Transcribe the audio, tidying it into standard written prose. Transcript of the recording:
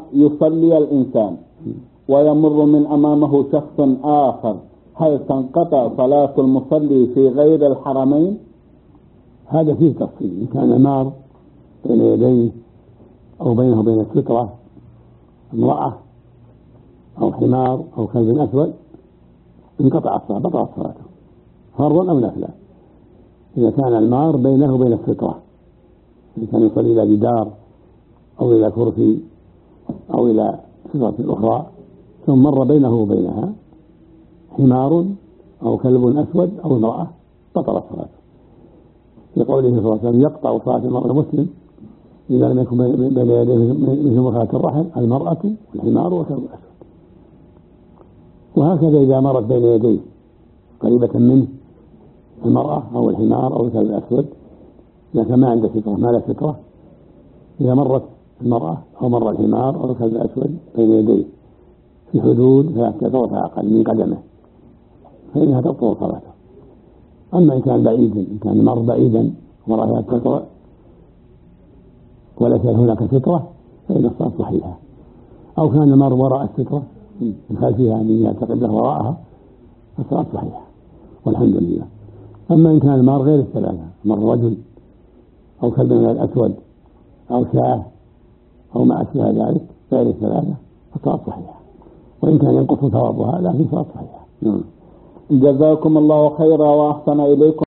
يصلي الإنسان ويمر من أمامه شخص آخر، هل تنقطع صلاة المصلي في غير الحرمين؟ هذا فيه تفصيل. إن كان مار بين يديه أو بينه وبين السترة امرأة أو حمار أو كلب أسود انقطع الصلاة، بطلت صلاته فرضا أو نفلا. إذا كان المار بينه وبين السترة، إذا كان يصلي إلى جدار أو إلى كرسي أو إلى سترة أخرى ثم مر بينه وبينها حمار أو كلب أسود أو امرأة بطلت صلاته، في قوله صلى الله عليه وسلم يقطع صلاة المرء المسلم إذا لم يكن بين يديه مثل مرخاة الرحل المرأة والحمار وكلب أسود. وهكذا إذا مرت بين يديه قريبة منه المرأة أو الحمار أو الكلب الأسود، إذا كان ما عنده سترة ما له سترة، إذا مرت المرأة أو مر الحمار أو الكلب الأسود بين يديه في حدود 3 طرف أقل من قدمه فإنها تبطل صلاته. أما إن كان بعيدا، إن كان المر بعيدا وراء سترة وليس هناك سترة فإن الصلاة صحيحة، أو كان المر وراء السترة من خلفها من يعتقد له وراءها الصلاة صحيحة والحمد لله. أما إن كان المار غير الثلاثة، مر رجل أو كلب الأسود أو شاة أو ما أشبه ذلك غير الثلاثة فالصلاة صحيحة، وإن كان ينقص ثوابها لكن صلاة صحيحة. جزاكم الله خيرا وأحسن إليكم.